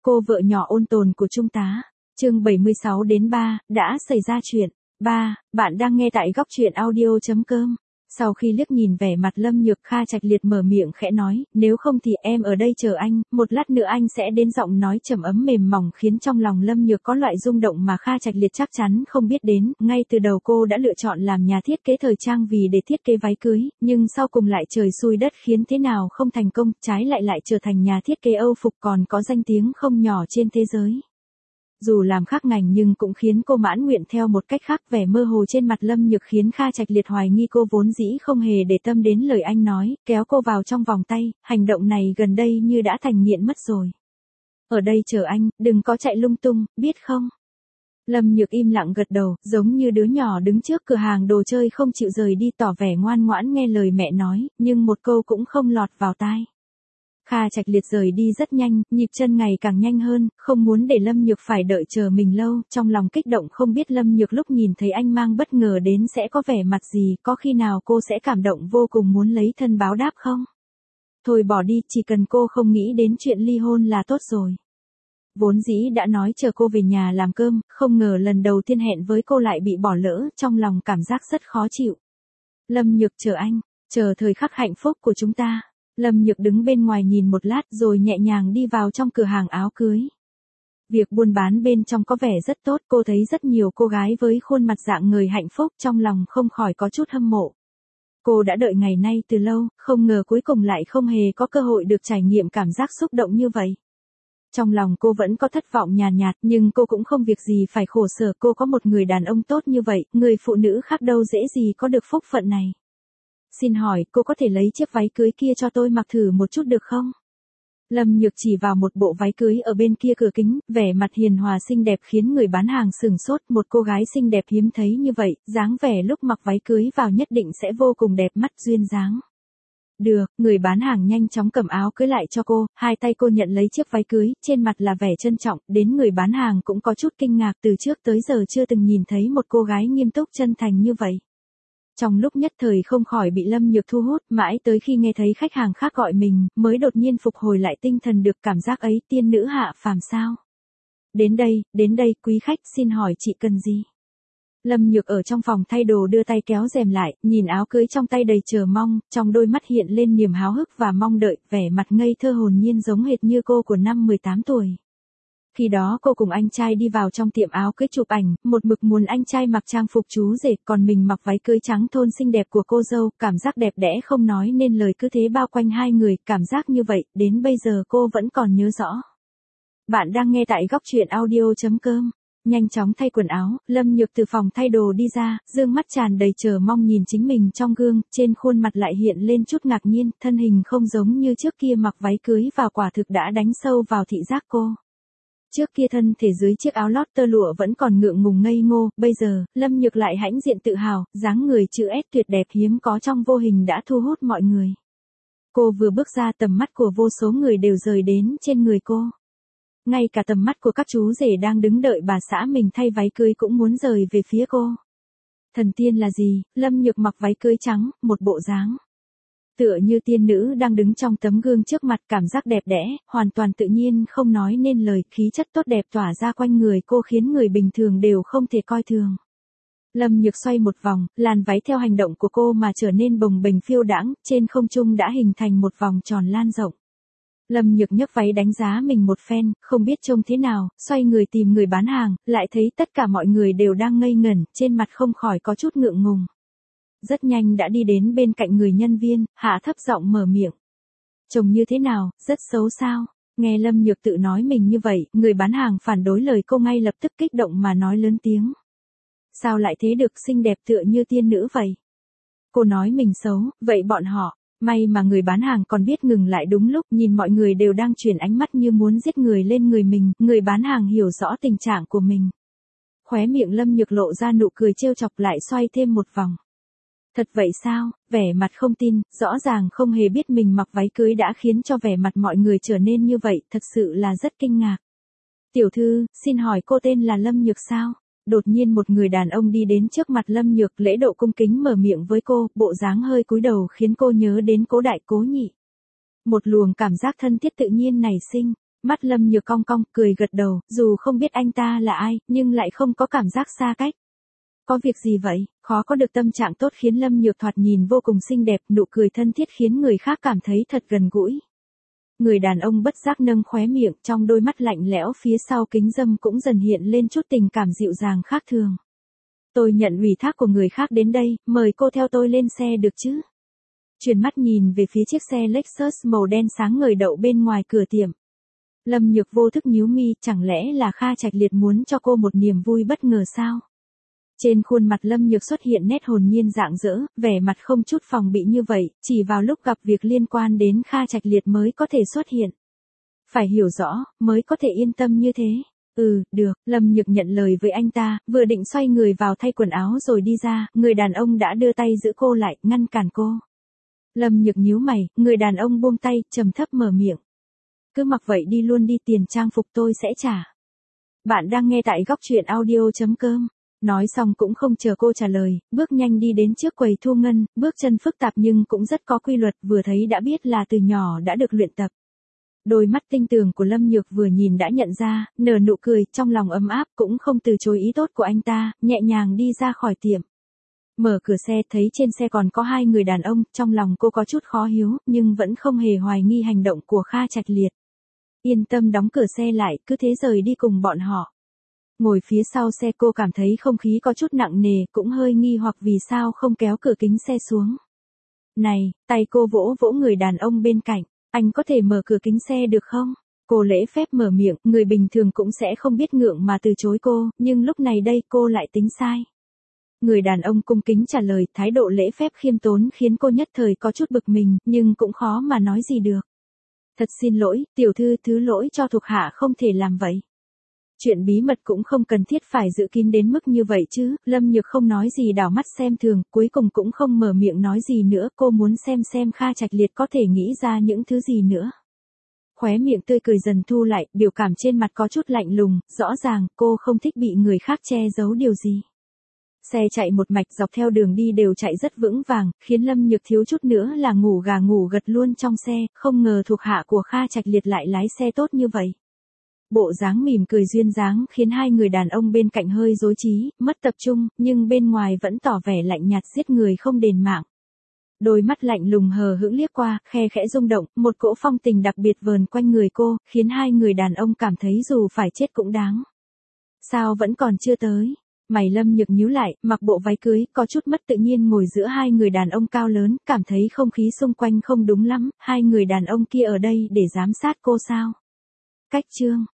cô vợ nhỏ ôn tồn của Trung tá. Chương 76 đến 3, đã xảy ra chuyện. 3, bạn đang nghe tại góc truyện audio.com. Sau khi liếc nhìn vẻ mặt Lâm Nhược, Kha Trạch Liệt mở miệng khẽ nói, nếu không thì em ở đây chờ anh, một lát nữa anh sẽ đến. Giọng nói trầm ấm mềm mỏng khiến trong lòng Lâm Nhược có loại rung động mà Kha Trạch Liệt chắc chắn không biết đến. Ngay từ đầu cô đã lựa chọn làm nhà thiết kế thời trang vì để thiết kế váy cưới, nhưng sau cùng lại trời xui đất khiến thế nào không thành công, trái lại trở thành nhà thiết kế Âu phục còn có danh tiếng không nhỏ trên thế giới. Dù làm khác ngành nhưng cũng khiến cô mãn nguyện. Theo một cách khác, vẻ mơ hồ trên mặt Lâm Nhược khiến Kha Trạch Liệt hoài nghi cô vốn dĩ không hề để tâm đến lời anh nói, kéo cô vào trong vòng tay, hành động này gần đây như đã thành nghiện mất rồi. Ở đây chờ anh, đừng có chạy lung tung, biết không? Lâm Nhược im lặng gật đầu, giống như đứa nhỏ đứng trước cửa hàng đồ chơi không chịu rời đi, tỏ vẻ ngoan ngoãn nghe lời mẹ nói, nhưng một câu cũng không lọt vào tai. Kha Trạch Liệt rời đi rất nhanh, nhịp chân ngày càng nhanh hơn, không muốn để Lâm Nhược phải đợi chờ mình lâu, trong lòng kích động không biết Lâm Nhược lúc nhìn thấy anh mang bất ngờ đến sẽ có vẻ mặt gì, có khi nào cô sẽ cảm động vô cùng muốn lấy thân báo đáp không? Thôi bỏ đi, chỉ cần cô không nghĩ đến chuyện ly hôn là tốt rồi. Vốn dĩ đã nói chờ cô về nhà làm cơm, không ngờ lần đầu tiên hẹn với cô lại bị bỏ lỡ, trong lòng cảm giác rất khó chịu. Lâm Nhược chờ anh, chờ thời khắc hạnh phúc của chúng ta. Lâm Nhược đứng bên ngoài nhìn một lát rồi nhẹ nhàng đi vào trong cửa hàng áo cưới. Việc buôn bán bên trong có vẻ rất tốt, cô thấy rất nhiều cô gái với khuôn mặt dạng người hạnh phúc, trong lòng không khỏi có chút hâm mộ. Cô đã đợi ngày nay từ lâu, không ngờ cuối cùng lại không hề có cơ hội được trải nghiệm cảm giác xúc động như vậy. Trong lòng cô vẫn có thất vọng nhàn nhạt, nhưng cô cũng không việc gì phải khổ sở, cô có một người đàn ông tốt như vậy, người phụ nữ khác đâu dễ gì có được phúc phận này. Xin hỏi, cô có thể lấy chiếc váy cưới kia cho tôi mặc thử một chút được không? Lâm Nhược chỉ vào một bộ váy cưới ở bên kia cửa kính, vẻ mặt hiền hòa xinh đẹp khiến người bán hàng sửng sốt. Một cô gái xinh đẹp hiếm thấy như vậy, dáng vẻ lúc mặc váy cưới vào nhất định sẽ vô cùng đẹp mắt duyên dáng. Được, người bán hàng nhanh chóng cầm áo cưới lại cho cô, hai tay cô nhận lấy chiếc váy cưới, trên mặt là vẻ trân trọng, đến người bán hàng cũng có chút kinh ngạc, từ trước tới giờ chưa từng nhìn thấy một cô gái nghiêm túc chân thành như vậy. Trong lúc nhất thời không khỏi bị Lâm Nhược thu hút, mãi tới khi nghe thấy khách hàng khác gọi mình, mới đột nhiên phục hồi lại tinh thần được cảm giác ấy, tiên nữ hạ phàm sao? Đến đây, quý khách, xin hỏi chị cần gì? Lâm Nhược ở trong phòng thay đồ đưa tay kéo rèm lại, nhìn áo cưới trong tay đầy chờ mong, trong đôi mắt hiện lên niềm háo hức và mong đợi, vẻ mặt ngây thơ hồn nhiên giống hệt như cô của năm 18 tuổi. Khi đó cô cùng anh trai đi vào trong tiệm áo cưới chụp ảnh, một mực muốn anh trai mặc trang phục chú rể, còn mình mặc váy cưới trắng thôn xinh đẹp của cô dâu, cảm giác đẹp đẽ không nói nên lời, cứ thế bao quanh hai người, cảm giác như vậy, đến bây giờ cô vẫn còn nhớ rõ. Bạn đang nghe tại góc truyện audio.com. Nhanh chóng thay quần áo, Lâm Nhược từ phòng thay đồ đi ra, dương mắt tràn đầy chờ mong nhìn chính mình trong gương, trên khuôn mặt lại hiện lên chút ngạc nhiên, thân hình không giống như trước kia mặc váy cưới vào quả thực đã đánh sâu vào thị giác cô. Trước kia thân thể dưới chiếc áo lót tơ lụa vẫn còn ngượng ngùng ngây ngô, bây giờ, Lâm Nhược lại hãnh diện tự hào, dáng người chữ S tuyệt đẹp hiếm có trong vô hình đã thu hút mọi người. Cô vừa bước ra tầm mắt của vô số người đều rời đến trên người cô. Ngay cả tầm mắt của các chú rể đang đứng đợi bà xã mình thay váy cưới cũng muốn rời về phía cô. Thần tiên là gì? Lâm Nhược mặc váy cưới trắng, một bộ dáng tựa như tiên nữ đang đứng trong tấm gương trước mặt, cảm giác đẹp đẽ, hoàn toàn tự nhiên không nói nên lời, khí chất tốt đẹp tỏa ra quanh người cô khiến người bình thường đều không thể coi thường. Lâm Nhược xoay một vòng, làn váy theo hành động của cô mà trở nên bồng bềnh phiêu đãng, trên không trung đã hình thành một vòng tròn lan rộng. Lâm Nhược nhấc váy đánh giá mình một phen, không biết trông thế nào, xoay người tìm người bán hàng, lại thấy tất cả mọi người đều đang ngây ngẩn, trên mặt không khỏi có chút ngượng ngùng. Rất nhanh đã đi đến bên cạnh người nhân viên, hạ thấp giọng mở miệng. Trông như thế nào, rất xấu sao? Nghe Lâm Nhược tự nói mình như vậy, người bán hàng phản đối lời cô ngay lập tức kích động mà nói lớn tiếng. Sao lại thế được, xinh đẹp tựa như tiên nữ vậy? Cô nói mình xấu, vậy bọn họ, may mà người bán hàng còn biết ngừng lại đúng lúc, nhìn mọi người đều đang chuyển ánh mắt như muốn giết người lên người mình, người bán hàng hiểu rõ tình trạng của mình. Khóe miệng Lâm Nhược lộ ra nụ cười trêu chọc, lại xoay thêm một vòng. Thật vậy sao? Vẻ mặt không tin, rõ ràng không hề biết mình mặc váy cưới đã khiến cho vẻ mặt mọi người trở nên như vậy, thật sự là rất kinh ngạc. Tiểu thư, xin hỏi cô tên là Lâm Nhược sao? Đột nhiên một người đàn ông đi đến trước mặt Lâm Nhược, lễ độ cung kính mở miệng với cô, bộ dáng hơi cúi đầu khiến cô nhớ đến Cố Đại Cố Nhị. Một luồng cảm giác thân thiết tự nhiên nảy sinh, Mắt Lâm Nhược cong cong, cười gật đầu, dù không biết anh ta là ai, nhưng lại không có cảm giác xa cách. Có việc gì vậy? Khó có được tâm trạng tốt khiến Lâm Nhược thoạt nhìn vô cùng xinh đẹp, nụ cười thân thiết khiến người khác cảm thấy thật gần gũi. Người đàn ông bất giác nâng khóe miệng, trong đôi mắt lạnh lẽo phía sau kính râm cũng dần hiện lên chút tình cảm dịu dàng khác thường. Tôi nhận ủy thác của người khác đến đây, mời cô theo tôi lên xe được chứ? Chuyển mắt nhìn về phía chiếc xe Lexus màu đen sáng ngời đậu bên ngoài cửa tiệm. Lâm Nhược vô thức nhíu mi, chẳng lẽ là Kha Trạch Liệt muốn cho cô một niềm vui bất ngờ sao? Trên khuôn mặt Lâm Nhược xuất hiện nét hồn nhiên rạng rỡ, vẻ mặt không chút phòng bị như vậy, chỉ vào lúc gặp việc liên quan đến Kha Trạch Liệt mới có thể xuất hiện. Phải hiểu rõ, mới có thể yên tâm như thế. Được, Lâm Nhược nhận lời với anh ta, vừa định xoay người vào thay quần áo rồi đi ra, người đàn ông đã đưa tay giữ cô lại, ngăn cản cô. Lâm Nhược nhíu mày, người đàn ông buông tay, trầm thấp mở miệng. Cứ mặc vậy đi luôn đi, tiền trang phục tôi sẽ trả. Bạn đang nghe tại góc truyện audio.com. Nói xong cũng không chờ cô trả lời, bước nhanh đi đến trước quầy thu ngân, bước chân phức tạp nhưng cũng rất có quy luật, vừa thấy đã biết là từ nhỏ đã được luyện tập. Đôi mắt tinh tường của Lâm Nhược vừa nhìn đã nhận ra, nở nụ cười, trong lòng ấm áp, cũng không từ chối ý tốt của anh ta, nhẹ nhàng đi ra khỏi tiệm. Mở cửa xe thấy trên xe còn có hai người đàn ông, trong lòng cô có chút khó hiếu, nhưng vẫn không hề hoài nghi hành động của Kha Trạch Liệt. Yên tâm đóng cửa xe lại, cứ thế rời đi cùng bọn họ. Ngồi phía sau xe cô cảm thấy không khí có chút nặng nề, cũng hơi nghi hoặc vì sao không kéo cửa kính xe xuống. Này, tay cô vỗ vỗ người đàn ông bên cạnh, anh có thể mở cửa kính xe được không? Cô lễ phép mở miệng, người bình thường cũng sẽ không biết ngượng mà từ chối cô, nhưng lúc này đây cô lại tính sai. Người đàn ông cung kính trả lời, thái độ lễ phép khiêm tốn khiến cô nhất thời có chút bực mình, nhưng cũng khó mà nói gì được. Thật xin lỗi, tiểu thư, thứ lỗi cho thuộc hạ không thể làm vậy. Chuyện bí mật cũng không cần thiết phải giữ kín đến mức như vậy chứ, Lâm Nhược không nói gì đảo mắt xem thường, cuối cùng cũng không mở miệng nói gì nữa, cô muốn xem Kha Trạch Liệt có thể nghĩ ra những thứ gì nữa. Khóe miệng tươi cười dần thu lại, biểu cảm trên mặt có chút lạnh lùng, rõ ràng cô không thích bị người khác che giấu điều gì. Xe chạy một mạch dọc theo đường đi đều chạy rất vững vàng, khiến Lâm Nhược thiếu chút nữa là ngủ gà ngủ gật luôn trong xe, không ngờ thuộc hạ của Kha Trạch Liệt lại lái xe tốt như vậy. Bộ dáng mỉm cười duyên dáng khiến hai người đàn ông bên cạnh hơi rối trí, mất tập trung, nhưng bên ngoài vẫn tỏ vẻ lạnh nhạt giết người không đền mạng. Đôi mắt lạnh lùng hờ hững liếc qua, khe khẽ rung động, một cỗ phong tình đặc biệt vờn quanh người cô, khiến hai người đàn ông cảm thấy dù phải chết cũng đáng. Sao vẫn còn chưa tới? Mày Lâm Nhược nhíu lại, mặc bộ váy cưới, có chút mất tự nhiên ngồi giữa hai người đàn ông cao lớn, cảm thấy không khí xung quanh không đúng lắm, hai người đàn ông kia ở đây để giám sát cô sao? Cách chương